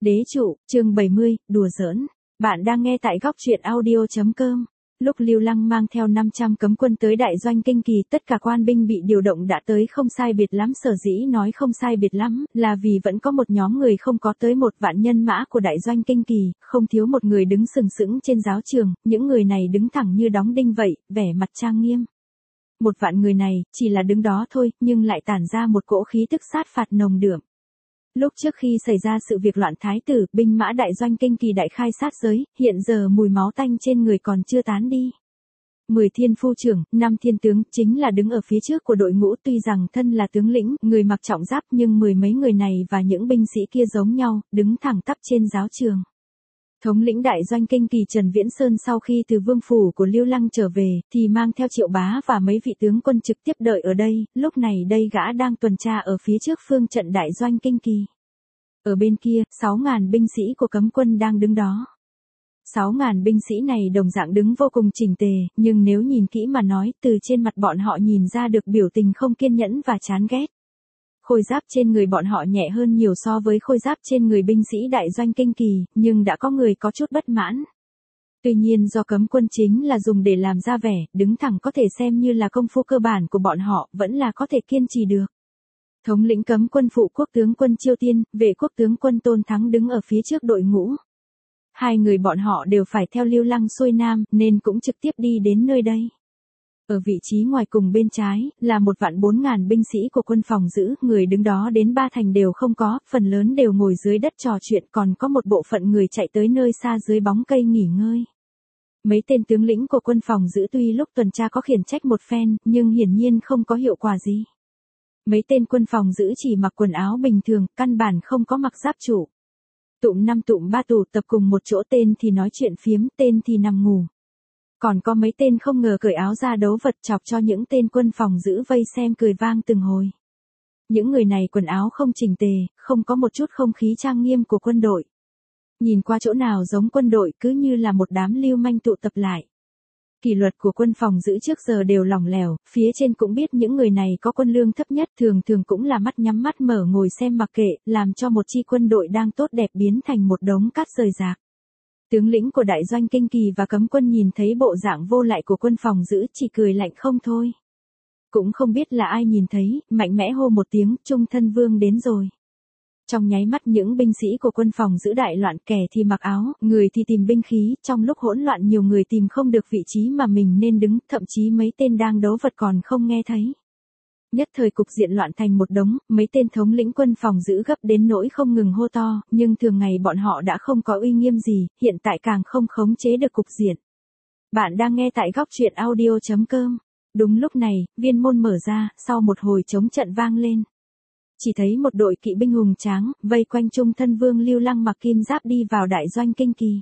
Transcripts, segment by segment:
Đế trụ, chương 70, đùa giỡn. Bạn đang nghe tại góc truyện audio.com. Lúc Lưu Lăng mang theo 500 cấm quân tới đại doanh Kinh Kỳ, tất cả quan binh bị điều động đã tới không sai biệt lắm. Sở dĩ nói không sai biệt lắm, là vì vẫn có một nhóm người không có tới 1 vạn nhân mã của đại doanh Kinh Kỳ, không thiếu một người đứng sừng sững trên giáo trường, những người này đứng thẳng như đóng đinh vậy, vẻ mặt trang nghiêm. 1 vạn người này, chỉ là đứng đó thôi, nhưng lại tản ra một cỗ khí tức sát phạt nồng đượm. Lúc trước khi xảy ra sự việc loạn thái tử, binh mã đại doanh Kinh Kỳ đại khai sát giới, hiện giờ mùi máu tanh trên người còn chưa tán đi. 10 thiên phu trưởng, 5 thiên tướng, chính là đứng ở phía trước của đội ngũ, tuy rằng thân là tướng lĩnh, người mặc trọng giáp, nhưng 10 mấy người này và những binh sĩ kia giống nhau, đứng thẳng tắp trên giáo trường. Thống lĩnh đại doanh Kinh Kỳ Trần Viễn Sơn sau khi từ vương phủ của Lưu Lăng trở về, thì mang theo Triệu Bá và mấy vị tướng quân trực tiếp đợi ở đây, lúc này đây gã đang tuần tra ở phía trước phương trận đại doanh Kinh Kỳ. Ở bên kia, 6.000 binh sĩ của cấm quân đang đứng đó. 6.000 binh sĩ này đồng dạng đứng vô cùng chỉnh tề, nhưng nếu nhìn kỹ mà nói, từ trên mặt bọn họ nhìn ra được biểu tình không kiên nhẫn và chán ghét. Khôi giáp trên người bọn họ nhẹ hơn nhiều so với khôi giáp trên người binh sĩ đại doanh Kinh Kỳ, nhưng đã có người có chút bất mãn. Tuy nhiên do cấm quân chính là dùng để làm ra vẻ, đứng thẳng có thể xem như là công phu cơ bản của bọn họ, vẫn là có thể kiên trì được. Thống lĩnh cấm quân phụ quốc tướng quân Chiêu Tiên, vệ quốc tướng quân Tôn Thắng đứng ở phía trước đội ngũ. Hai người bọn họ đều phải theo Lưu Lăng xuôi nam, nên cũng trực tiếp đi đến nơi đây. Ở vị trí ngoài cùng bên trái, là 1.400.000 binh sĩ của quân phòng giữ, người đứng đó đến 3 thành đều không có, phần lớn đều ngồi dưới đất trò chuyện, còn có một bộ phận người chạy tới nơi xa dưới bóng cây nghỉ ngơi. Mấy tên tướng lĩnh của quân phòng giữ tuy lúc tuần tra có khiển trách một phen, nhưng hiển nhiên không có hiệu quả gì. Mấy tên quân phòng giữ chỉ mặc quần áo bình thường, căn bản không có mặc giáp trụ. Tụm 5 tụm 3 tụ tập cùng một chỗ, tên thì nói chuyện phiếm, tên thì nằm ngủ. Còn có mấy tên không ngờ cởi áo ra đấu vật chọc cho những tên quân phòng giữ vây xem cười vang từng hồi. Những người này quần áo không chỉnh tề, không có một chút không khí trang nghiêm của quân đội. Nhìn qua chỗ nào giống quân đội, cứ như là một đám lưu manh tụ tập lại. Kỷ luật của quân phòng giữ trước giờ đều lỏng lẻo, phía trên cũng biết những người này có quân lương thấp nhất, thường thường cũng là mắt nhắm mắt mở ngồi xem mặc kệ, làm cho một chi quân đội đang tốt đẹp biến thành một đống cát rời rạc. Tướng lĩnh của đại doanh Kinh Kỳ và cấm quân nhìn thấy bộ dạng vô lại của quân phòng giữ chỉ cười lạnh không thôi. Cũng không biết là ai nhìn thấy, mạnh mẽ hô một tiếng, Trung Thân Vương đến rồi. Trong nháy mắt những binh sĩ của quân phòng giữ đại loạn, kẻ thì mặc áo, người thì tìm binh khí, trong lúc hỗn loạn nhiều người tìm không được vị trí mà mình nên đứng, thậm chí mấy tên đang đấu vật còn không nghe thấy. Nhất thời cục diện loạn thành một đống, mấy tên thống lĩnh quân phòng giữ gấp đến nỗi không ngừng hô to, nhưng thường ngày bọn họ đã không có uy nghiêm gì, hiện tại càng không khống chế được cục diện. Bạn đang nghe tại góc truyện audio.com. Đúng lúc này, viên môn mở ra, sau một hồi chống trận vang lên. Chỉ thấy một đội kỵ binh hùng tráng, vây quanh Trung Thân Vương Lưu Lăng mặc kim giáp đi vào đại doanh Kinh Kỳ.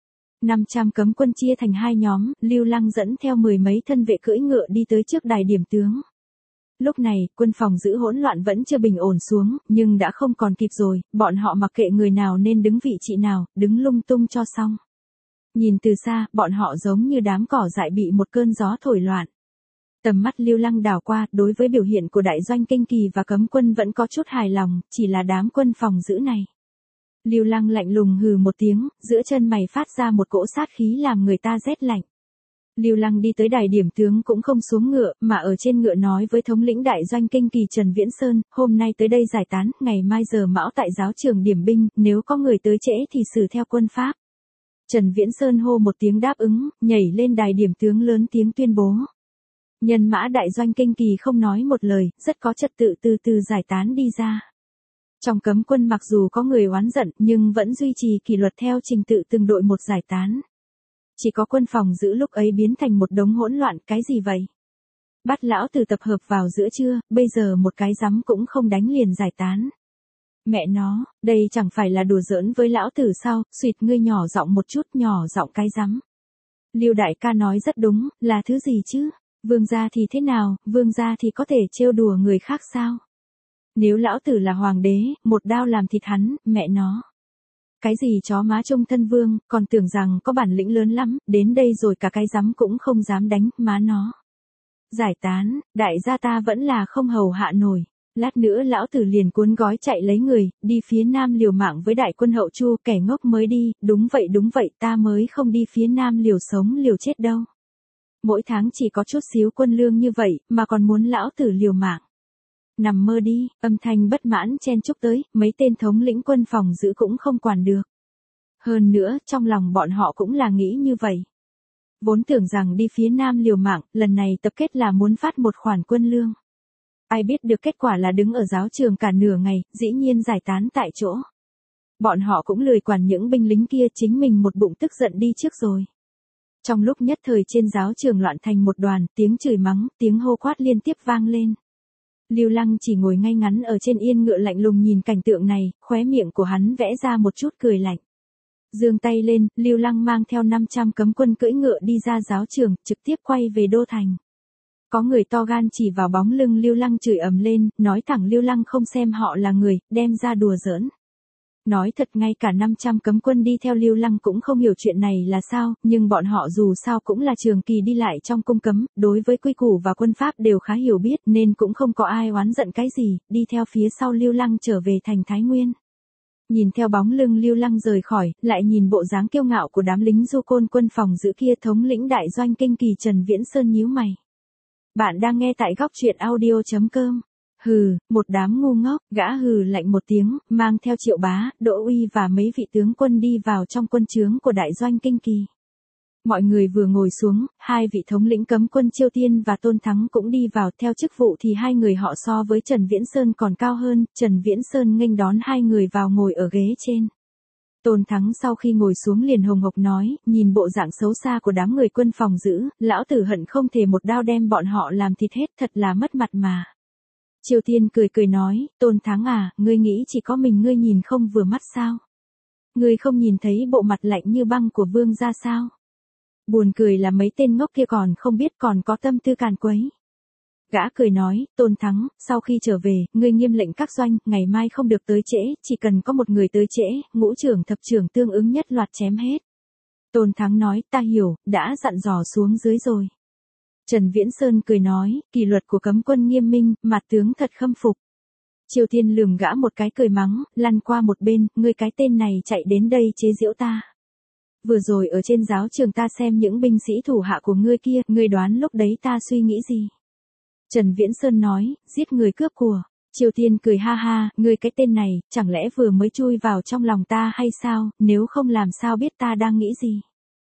500 cấm quân chia thành 2 nhóm, Lưu Lăng dẫn theo 10 mấy thân vệ cưỡi ngựa đi tới trước đài điểm tướng. Lúc này, quân phòng giữ hỗn loạn vẫn chưa bình ổn xuống, nhưng đã không còn kịp rồi, bọn họ mặc kệ người nào nên đứng vị trí nào, đứng lung tung cho xong. Nhìn từ xa, bọn họ giống như đám cỏ dại bị một cơn gió thổi loạn. Tầm mắt Lưu Lăng đảo qua, đối với biểu hiện của đại doanh Kinh Kỳ và cấm quân vẫn có chút hài lòng, chỉ là đám quân phòng giữ này. Lưu Lăng lạnh lùng hừ một tiếng, giữa chân mày phát ra một cỗ sát khí làm người ta rét lạnh. Lưu Lăng đi tới đài điểm tướng cũng không xuống ngựa, mà ở trên ngựa nói với thống lĩnh đại doanh Kinh Kỳ Trần Viễn Sơn, hôm nay tới đây giải tán, ngày mai giờ mão tại giáo trường điểm binh, nếu có người tới trễ thì xử theo quân pháp. Trần Viễn Sơn hô một tiếng đáp ứng, nhảy lên đài điểm tướng lớn tiếng tuyên bố. Nhân mã đại doanh Kinh Kỳ không nói một lời, rất có trật tự từ từ giải tán đi ra. Trong cấm quân mặc dù có người oán giận, nhưng vẫn duy trì kỷ luật theo trình tự từng đội một giải tán. Chỉ có quân phòng giữ lúc ấy biến thành một đống hỗn loạn, cái gì vậy? Bắt lão tử tập hợp vào giữa trưa, bây giờ một cái giấm cũng không đánh liền giải tán. Mẹ nó, đây chẳng phải là đùa giỡn với lão tử sao, suýt ngươi nhỏ giọng một chút, nhỏ giọng cái giấm. Lưu đại ca nói rất đúng, là thứ gì chứ? Vương gia thì thế nào, vương gia thì có thể trêu đùa người khác sao? Nếu lão tử là hoàng đế, một đao làm thịt hắn, mẹ nó. Cái gì chó má Trung Thân Vương, còn tưởng rằng có bản lĩnh lớn lắm, đến đây rồi cả cái giấm cũng không dám đánh, má nó. Giải tán, đại gia ta vẫn là không hầu hạ nổi. Lát nữa lão tử liền cuốn gói chạy lấy người, đi phía nam liều mạng với đại quân hậu Chu, kẻ ngốc mới đi, đúng vậy, ta mới không đi phía nam liều sống liều chết đâu. Mỗi tháng chỉ có chút xíu quân lương như vậy, mà còn muốn lão tử liều mạng. Nằm mơ đi, âm thanh bất mãn chen chúc tới, mấy tên thống lĩnh quân phòng giữ cũng không quản được. Hơn nữa, trong lòng bọn họ cũng là nghĩ như vậy. Vốn tưởng rằng đi phía nam liều mạng, lần này tập kết là muốn phát một khoản quân lương. Ai biết được kết quả là đứng ở giáo trường cả nửa ngày, dĩ nhiên giải tán tại chỗ. Bọn họ cũng lười quản những binh lính kia, chính mình một bụng tức giận đi trước rồi. Trong lúc nhất thời trên giáo trường loạn thành một đoàn, tiếng chửi mắng, tiếng hô quát liên tiếp vang lên. Lưu Lăng chỉ ngồi ngay ngắn ở trên yên ngựa lạnh lùng nhìn cảnh tượng này, khóe miệng của hắn vẽ ra một chút cười lạnh. Giương tay lên, Lưu Lăng mang theo 500 cấm quân cưỡi ngựa đi ra giáo trường, trực tiếp quay về đô thành. Có người to gan chỉ vào bóng lưng Lưu Lăng chửi ầm lên, nói thẳng Lưu Lăng không xem họ là người, đem ra đùa giỡn. Nói thật ngay cả 500 cấm quân đi theo Lưu Lăng cũng không hiểu chuyện này là sao, nhưng bọn họ dù sao cũng là trường kỳ đi lại trong cung cấm, đối với quy củ và quân pháp đều khá hiểu biết nên cũng không có ai oán giận cái gì, đi theo phía sau Lưu Lăng trở về thành Thái Nguyên. Nhìn theo bóng lưng Lưu Lăng rời khỏi, lại nhìn bộ dáng kiêu ngạo của đám lính du côn quân phòng giữ kia, thống lĩnh đại doanh kinh kỳ Trần Viễn Sơn nhíu mày. Bạn đang nghe tại góc truyện audio.com. Hừ, một đám ngu ngốc, gã hừ lạnh một tiếng, mang theo Triệu Bá, Đỗ Uy và mấy vị tướng quân đi vào trong quân trướng của đại doanh kinh kỳ. Mọi người vừa ngồi xuống, hai vị thống lĩnh cấm quân Chiêu Tiên và Tôn Thắng cũng đi vào, theo chức vụ thì hai người họ so với Trần Viễn Sơn còn cao hơn, Trần Viễn Sơn nghênh đón hai người vào ngồi ở ghế trên. Tôn Thắng sau khi ngồi xuống liền hồng hộc nói, nhìn bộ dạng xấu xa của đám người quân phòng giữ, lão tử hận không thể một đao đem bọn họ làm thịt hết, thật là mất mặt mà. Chiêu Tiên cười nói, Tôn Thắng à, ngươi nghĩ chỉ có mình ngươi nhìn không vừa mắt sao? Ngươi không nhìn thấy bộ mặt lạnh như băng của vương gia sao? Buồn cười là mấy tên ngốc kia còn không biết còn có tâm tư càn quấy. Gã cười nói, Tôn Thắng, sau khi trở về, ngươi nghiêm lệnh các doanh, ngày mai không được tới trễ, chỉ cần có một người tới trễ, ngũ trưởng thập trưởng tương ứng nhất loạt chém hết. Tôn Thắng nói, ta hiểu, đã dặn dò xuống dưới rồi. Trần Viễn Sơn cười nói, kỷ luật của cấm quân nghiêm minh, mặt tướng thật khâm phục. Triều Thiên lườm gã một cái cười mắng, lăn qua một bên, ngươi cái tên này chạy đến đây chế giễu ta. Vừa rồi ở trên giáo trường ta xem những binh sĩ thủ hạ của ngươi kia, ngươi đoán lúc đấy ta suy nghĩ gì? Trần Viễn Sơn nói, giết người cướp của. Triều Thiên cười ha ha, ngươi cái tên này, chẳng lẽ vừa mới chui vào trong lòng ta hay sao, nếu không làm sao biết ta đang nghĩ gì?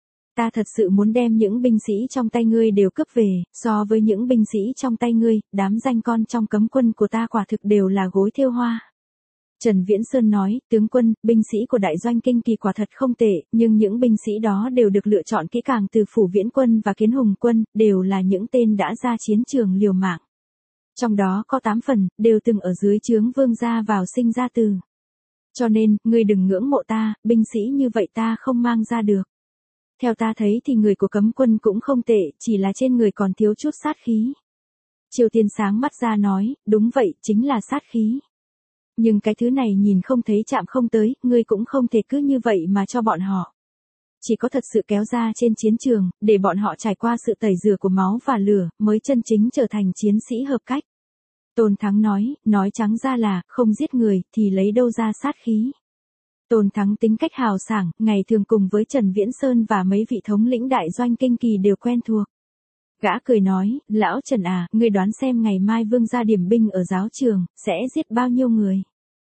Ta thật sự muốn đem những binh sĩ trong tay ngươi đều cướp về, so với những binh sĩ trong tay ngươi, đám danh con trong cấm quân của ta quả thực đều là gối thêu hoa. Trần Viễn Sơn nói, tướng quân, binh sĩ của đại doanh kinh kỳ quả thật không tệ, nhưng những binh sĩ đó đều được lựa chọn kỹ càng từ Phủ Viễn quân và Kiến Hùng quân, đều là những tên đã ra chiến trường liều mạng. Trong đó có 8 phần, đều từng ở dưới trướng vương gia vào sinh ra từ. Cho nên, ngươi đừng ngưỡng mộ ta, binh sĩ như vậy ta không mang ra được. Theo ta thấy thì người của cấm quân cũng không tệ, chỉ là trên người còn thiếu chút sát khí. Triều Tiên sáng mắt ra nói, đúng vậy, chính là sát khí. Nhưng cái thứ này nhìn không thấy chạm không tới, ngươi cũng không thể cứ như vậy mà cho bọn họ. Chỉ có thật sự kéo ra trên chiến trường, để bọn họ trải qua sự tẩy rửa của máu và lửa, mới chân chính trở thành chiến sĩ hợp cách. Tôn Thắng nói trắng ra là, không giết người, thì lấy đâu ra sát khí. Tôn Thắng tính cách hào sảng, ngày thường cùng với Trần Viễn Sơn và mấy vị thống lĩnh đại doanh kinh kỳ đều quen thuộc. Gã cười nói, lão Trần à, ngươi đoán xem ngày mai vương gia điểm binh ở giáo trường, sẽ giết bao nhiêu người?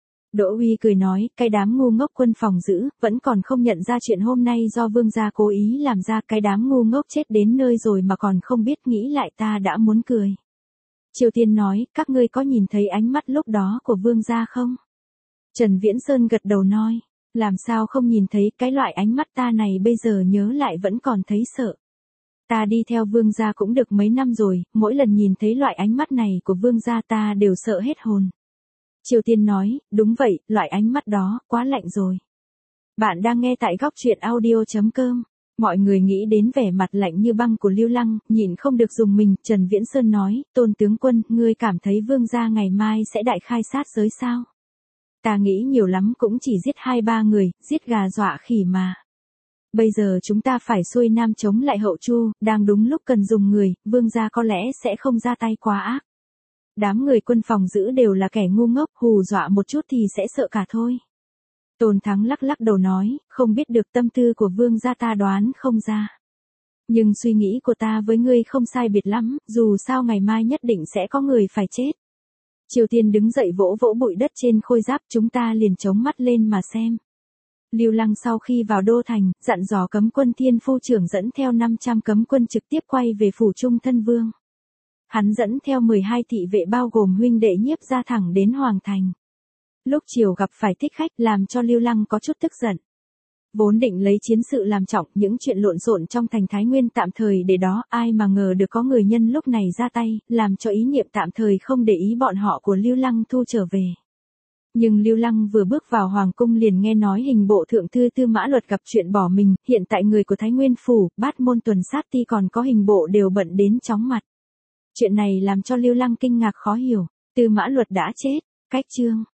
Đỗ Uy cười nói, cái đám ngu ngốc quân phòng giữ, vẫn còn không nhận ra chuyện hôm nay do vương gia cố ý làm ra, cái đám ngu ngốc chết đến nơi rồi mà còn không biết, nghĩ lại ta đã muốn cười. Triều Tiên nói, các ngươi có nhìn thấy ánh mắt lúc đó của vương gia không? Trần Viễn Sơn gật đầu nói, làm sao không nhìn thấy, cái loại ánh mắt ta này bây giờ nhớ lại vẫn còn thấy sợ. Ta đi theo vương gia cũng được mấy năm rồi, mỗi lần nhìn thấy loại ánh mắt này của vương gia ta đều sợ hết hồn. Triều Tiên nói, đúng vậy, loại ánh mắt đó, quá lạnh rồi. Bạn đang nghe tại góc truyện audio.com. Mọi người nghĩ đến vẻ mặt lạnh như băng của Lưu Lăng, nhịn không được dùng mình, Trần Viễn Sơn nói, Tôn tướng quân, ngươi cảm thấy vương gia ngày mai sẽ đại khai sát giới sao? Ta nghĩ nhiều lắm cũng chỉ giết 2-3 người, giết gà dọa khỉ mà. Bây giờ chúng ta phải xuôi nam chống lại hậu Chu, đang đúng lúc cần dùng người, vương gia có lẽ sẽ không ra tay quá ác. Đám người quân phòng giữ đều là kẻ ngu ngốc, hù dọa một chút thì sẽ sợ cả thôi. Tôn Thắng lắc lắc đầu nói, không biết được tâm tư của vương gia ta đoán không ra. Nhưng suy nghĩ của ta với ngươi không sai biệt lắm, dù sao ngày mai nhất định sẽ có người phải chết. Triều Tiên đứng dậy vỗ vỗ bụi đất trên khôi giáp, chúng ta liền chống mắt lên mà xem. Lưu Lăng sau khi vào đô thành, dặn dò cấm quân Thiên Phu trưởng dẫn theo 500 cấm quân trực tiếp quay về phủ Trung Thân Vương. Hắn dẫn theo 12 thị vệ bao gồm huynh đệ Nhiếp ra thẳng đến Hoàng Thành. Lúc chiều gặp phải thích khách làm cho Lưu Lăng có chút tức giận. Vốn định lấy chiến sự làm trọng, những chuyện lộn xộn trong thành Thái Nguyên tạm thời để đó, ai mà ngờ được có người nhân lúc này ra tay, làm cho ý niệm tạm thời không để ý bọn họ của Lưu Lăng thu trở về. Nhưng Lưu Lăng vừa bước vào hoàng cung liền nghe nói hình bộ thượng thư Tư Mã Luật gặp chuyện bỏ mình, hiện tại người của Thái Nguyên phủ, Bát Môn Tuần Sát Ti còn có hình bộ đều bận đến chóng mặt. Chuyện này làm cho Lưu Lăng kinh ngạc khó hiểu, Tư Mã Luật đã chết, cách chương.